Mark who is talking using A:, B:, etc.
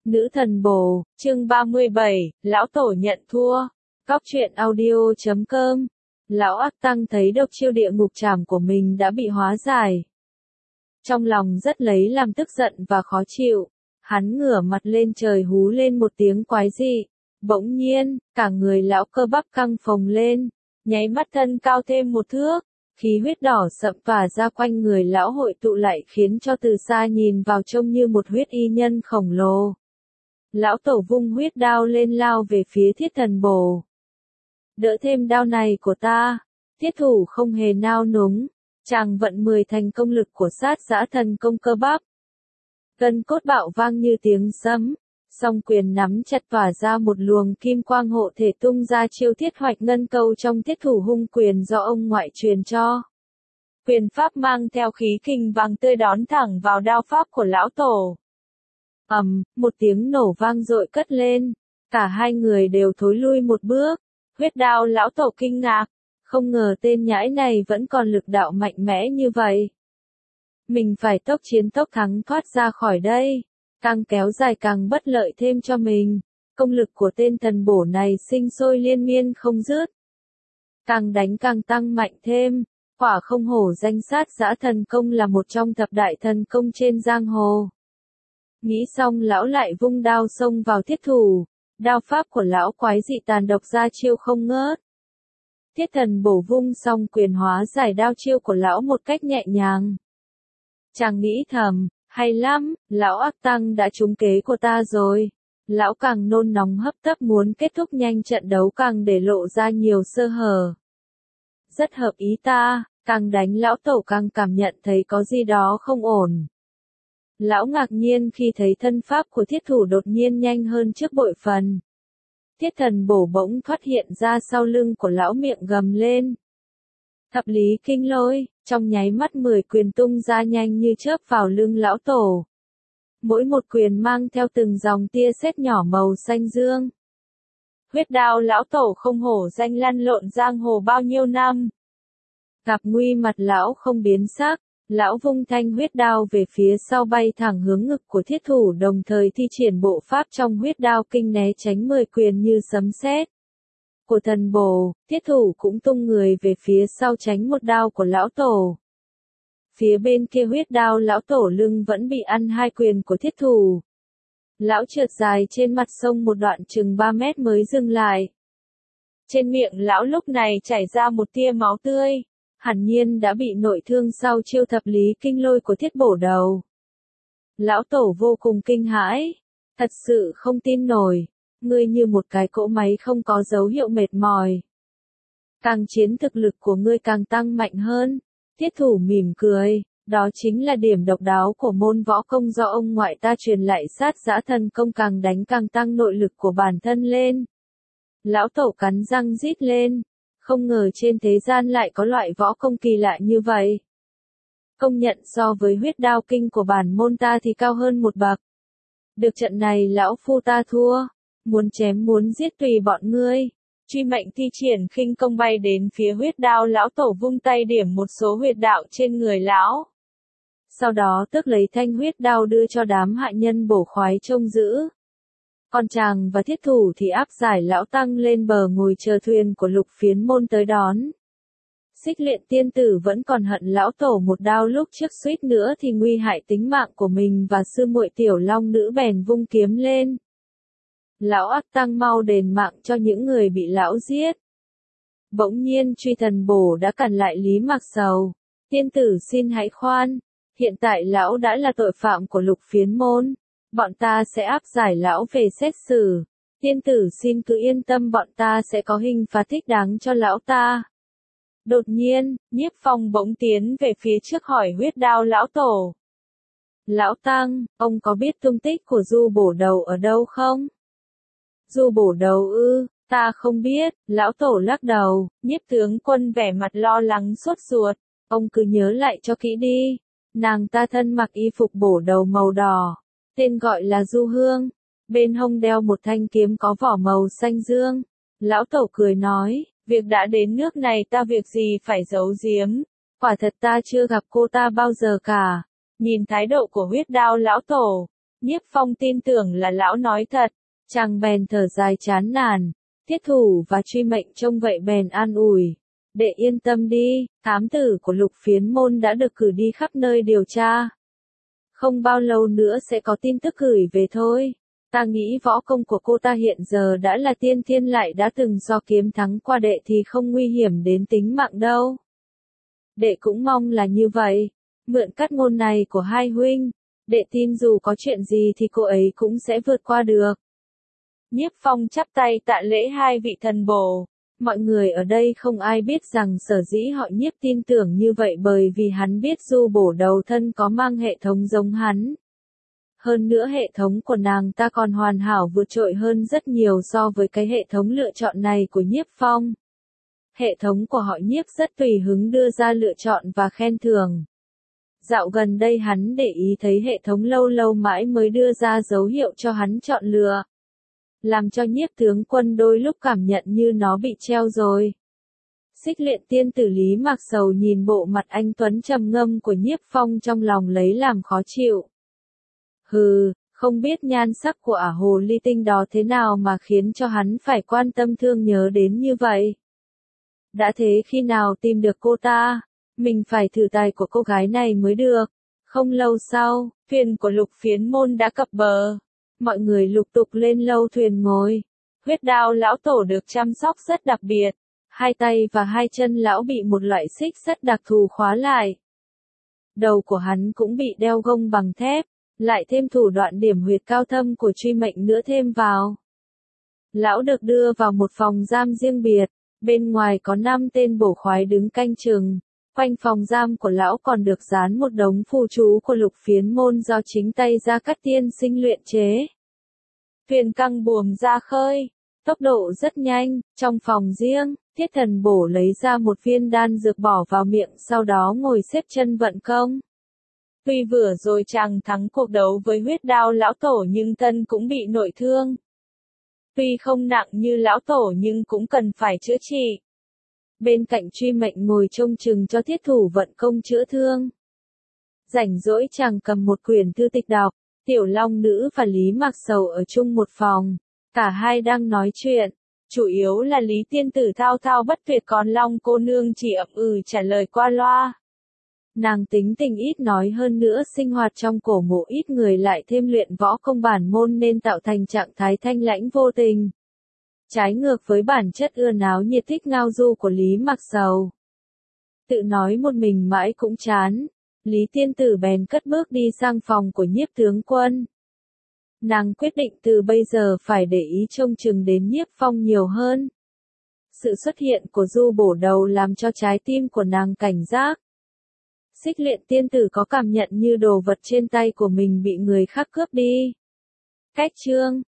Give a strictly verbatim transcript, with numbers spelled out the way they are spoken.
A: Nữ thần bồ, chương ba mươi bảy, lão tổ nhận thua. Cóc truyện audio chấm com. Lão ác tăng thấy độc chiêu địa ngục trảm của mình đã bị hóa giải. Trong lòng rất lấy làm tức giận và khó chịu. Hắn ngửa mặt lên trời hú lên một tiếng quái dị. Bỗng nhiên, cả người lão cơ bắp căng phồng lên, nháy mắt thân cao thêm một thước. Khí huyết đỏ sậm tỏa ra quanh người lão hội tụ lại khiến cho từ xa nhìn vào trông như một huyết y nhân khổng lồ. Lão tổ vung huyết đao lên lao về phía thiết thần bồ. Đỡ thêm đao này của ta. Thiết thủ không hề nao núng. Chàng vận mười thành công lực của sát giã thần công cơ bắp. Gân cốt bạo vang như tiếng sấm. Song quyền nắm chặt tỏa ra một luồng kim quang hộ thể tung ra chiêu thiết hoạch ngân câu trong thiết thủ hung quyền do ông ngoại truyền cho. Quyền pháp mang theo khí kình vàng tươi đón thẳng vào đao pháp của lão tổ. ầm, um, một tiếng nổ vang dội cất lên. Cả hai người đều thối lui một bước. Huyết đao lão tổ kinh ngạc. Không ngờ tên nhãi này vẫn còn lực đạo mạnh mẽ như vậy. Mình phải tốc chiến tốc thắng thoát ra khỏi đây. Càng kéo dài càng bất lợi thêm cho mình. Công lực của tên thần bổ này sinh sôi liên miên không dứt. Càng đánh càng tăng mạnh thêm. Quả không hổ danh sát giã thần công là một trong thập đại thần công trên giang hồ. Nghĩ xong lão lại vung đao xông vào thiết thủ. Đao pháp của lão quái dị tàn độc ra chiêu không ngớt. Thiết thần bổ vung xong quyền hóa giải đao chiêu của lão một cách nhẹ nhàng. Chàng nghĩ thầm, hay lắm, lão ác tăng đã trúng kế của ta rồi. Lão càng nôn nóng hấp tấp muốn kết thúc nhanh trận đấu càng để lộ ra nhiều sơ hở. Rất hợp ý ta, càng đánh lão tổ càng cảm nhận thấy có gì đó không ổn. Lão ngạc nhiên khi thấy thân pháp của thiết thủ đột nhiên nhanh hơn trước bội phần. Thiết thần bổ bỗng thoát hiện ra sau lưng của lão miệng gầm lên. Thập lý kinh lôi, trong nháy mắt mười quyền tung ra nhanh như chớp vào lưng lão tổ. Mỗi một quyền mang theo từng dòng tia sét nhỏ màu xanh dương. Huyết đao lão tổ không hổ danh lăn lộn giang hồ bao nhiêu năm. Gặp nguy mặt lão không biến sắc. Lão vung thanh huyết đao về phía sau bay thẳng hướng ngực của thiết thủ đồng thời thi triển bộ pháp trong huyết đao kinh né tránh mười quyền như sấm sét. Của thần bồ, thiết thủ cũng tung người về phía sau tránh một đao của lão tổ. Phía bên kia huyết đao lão tổ lưng vẫn bị ăn hai quyền của thiết thủ. Lão trượt dài trên mặt sông một đoạn chừng ba mét mới dừng lại. Trên miệng lão lúc này chảy ra một tia máu tươi. Hẳn nhiên đã bị nội thương sau chiêu thập lý kinh lôi của thiết bổ đầu. Lão tổ vô cùng kinh hãi. Thật sự không tin nổi. Ngươi như một cái cỗ máy không có dấu hiệu mệt mỏi. Càng chiến thực lực của ngươi càng tăng mạnh hơn. Thiết thủ mỉm cười. Đó chính là điểm độc đáo của môn võ công do ông ngoại ta truyền lại sát giã thần công càng đánh càng tăng nội lực của bản thân lên. Lão tổ cắn răng rít lên. Không ngờ trên thế gian lại có loại võ công kỳ lạ như vậy. Công nhận so với huyết đao kinh của bản môn ta thì cao hơn một bậc. Được trận này lão phu ta thua. Muốn chém muốn giết tùy bọn ngươi. Truy mệnh thi triển khinh công bay đến phía huyết đao lão tổ vung tay điểm một số huyệt đạo trên người lão. Sau đó tước lấy thanh huyết đao đưa cho đám hạ nhân bổ khoái trông giữ. Còn chàng và thiết thủ thì áp giải lão tăng lên bờ ngồi chờ thuyền của lục phiến môn tới đón. Xích Luyện tiên tử vẫn còn hận lão tổ một đao lúc trước suýt nữa thì nguy hại tính mạng của mình và sư muội tiểu long nữ bèn vung kiếm lên. Lão ác tăng mau đền mạng cho những người bị lão giết. Bỗng nhiên truy thần bổ đã cản lại Lý Mạc Sầu. Tiên tử xin hãy khoan. Hiện tại lão đã là tội phạm của lục phiến môn. Bọn ta sẽ áp giải lão về xét xử. Tiên tử xin cứ yên tâm bọn ta sẽ có hình phạt thích đáng cho lão ta. Đột nhiên, Nhiếp Phong bỗng tiến về phía trước hỏi huyết đao lão tổ. Lão tăng, ông có biết tung tích của Du Bổ Đầu ở đâu không? Du Bổ Đầu ư, ta không biết, lão tổ lắc đầu. Nhiếp tướng quân vẻ mặt lo lắng sốt ruột. Ông cứ nhớ lại cho kỹ đi. Nàng ta thân mặc y phục bổ đầu màu đỏ. Tên gọi là Du Hương, bên hông đeo một thanh kiếm có vỏ màu xanh dương. Lão tổ cười nói, việc đã đến nước này ta việc gì phải giấu giếm, quả thật ta chưa gặp cô ta bao giờ cả. Nhìn thái độ của huyết đao lão tổ, Nhiếp Phong tin tưởng là lão nói thật, chàng bèn thở dài chán nản, Thiết Thủ và Truy Mệnh trông vậy bèn an ủi. Đệ yên tâm đi, thám tử của Lục Phiến Môn đã được cử đi khắp nơi điều tra. Không bao lâu nữa sẽ có tin tức gửi về thôi. Ta nghĩ võ công của cô ta hiện giờ đã là tiên thiên, lại đã từng do kiếm thắng qua đệ thì không nguy hiểm đến tính mạng đâu. Đệ cũng mong là như vậy. Mượn cát ngôn này của hai huynh, đệ tin dù có chuyện gì thì cô ấy cũng sẽ vượt qua được. Nhiếp Phong chắp tay tạ lễ hai vị thần bổ. Mọi người ở đây không ai biết rằng sở dĩ họ Nhiếp tin tưởng như vậy bởi vì hắn biết Du Bổ đầu thân có mang hệ thống giống hắn. Hơn nữa hệ thống của nàng ta còn hoàn hảo vượt trội hơn rất nhiều so với cái hệ thống lựa chọn này của Nhiếp Phong. Hệ thống của họ Nhiếp rất tùy hứng đưa ra lựa chọn và khen thưởng. Dạo gần đây hắn để ý thấy hệ thống lâu lâu mãi mới đưa ra dấu hiệu cho hắn chọn lựa. Làm cho Nhiếp tướng quân đôi lúc cảm nhận như nó bị treo rồi. Xích Luyện tiên tử Lý Mạc Sầu nhìn bộ mặt anh tuấn trầm ngâm của Nhiếp Phong trong lòng lấy làm khó chịu. Hừ, không biết nhan sắc của ả hồ ly tinh đó thế nào mà khiến cho hắn phải quan tâm thương nhớ đến như vậy. Đã thế khi nào tìm được cô ta, mình phải thử tài của cô gái này mới được. Không lâu sau, thuyền của Lục Phiến Môn đã cập bờ. Mọi người lục tục lên lâu thuyền ngồi. Huyết Đao lão tổ được chăm sóc rất đặc biệt. Hai tay và hai chân lão bị một loại xích sắt đặc thù khóa lại. Đầu của hắn cũng bị đeo gông bằng thép, lại thêm thủ đoạn điểm huyệt cao thâm của Truy Mệnh nữa thêm vào. Lão được đưa vào một phòng giam riêng biệt, bên ngoài có năm tên bổ khoái đứng canh chừng. Quanh phòng giam của lão còn được dán một đống phù chú của Lục Phiến Môn do chính tay Gia Cát tiên sinh luyện chế. Thuyền căng buồm ra khơi, tốc độ rất nhanh, trong phòng riêng, Thiết Thần Bổ lấy ra một viên đan dược bỏ vào miệng, sau đó ngồi xếp chân vận công. Tuy vừa rồi chàng thắng cuộc đấu với Huyết Đao lão tổ nhưng thân cũng bị nội thương. Tuy không nặng như lão tổ nhưng cũng cần phải chữa trị. Bên cạnh Truy Mệnh ngồi trông chừng cho Thiết Thủ vận công chữa thương. Rảnh rỗi chàng cầm một quyển thư tịch đọc, Tiểu Long Nữ và Lý Mạc Sầu ở chung một phòng. Cả hai đang nói chuyện, chủ yếu là Lý tiên tử thao thao bất tuyệt, còn Long cô nương chỉ ậm ừ trả lời qua loa. Nàng tính tình ít nói, hơn nữa sinh hoạt trong cổ mộ ít người, lại thêm luyện võ công bản môn nên tạo thành trạng thái thanh lãnh vô tình. Trái ngược với bản chất ưa náo nhiệt thích ngao du của Lý Mạc Sầu. Tự nói một mình mãi cũng chán, Lý tiên tử bèn cất bước đi sang phòng của Nhiếp tướng quân. Nàng quyết định từ bây giờ phải để ý trông chừng đến Nhiếp Phong nhiều hơn. Sự xuất hiện của Du Bổ đầu làm cho trái tim của nàng cảnh giác. Xích Luyện tiên tử có cảm nhận như đồ vật trên tay của mình bị người khác cướp đi. Cách chương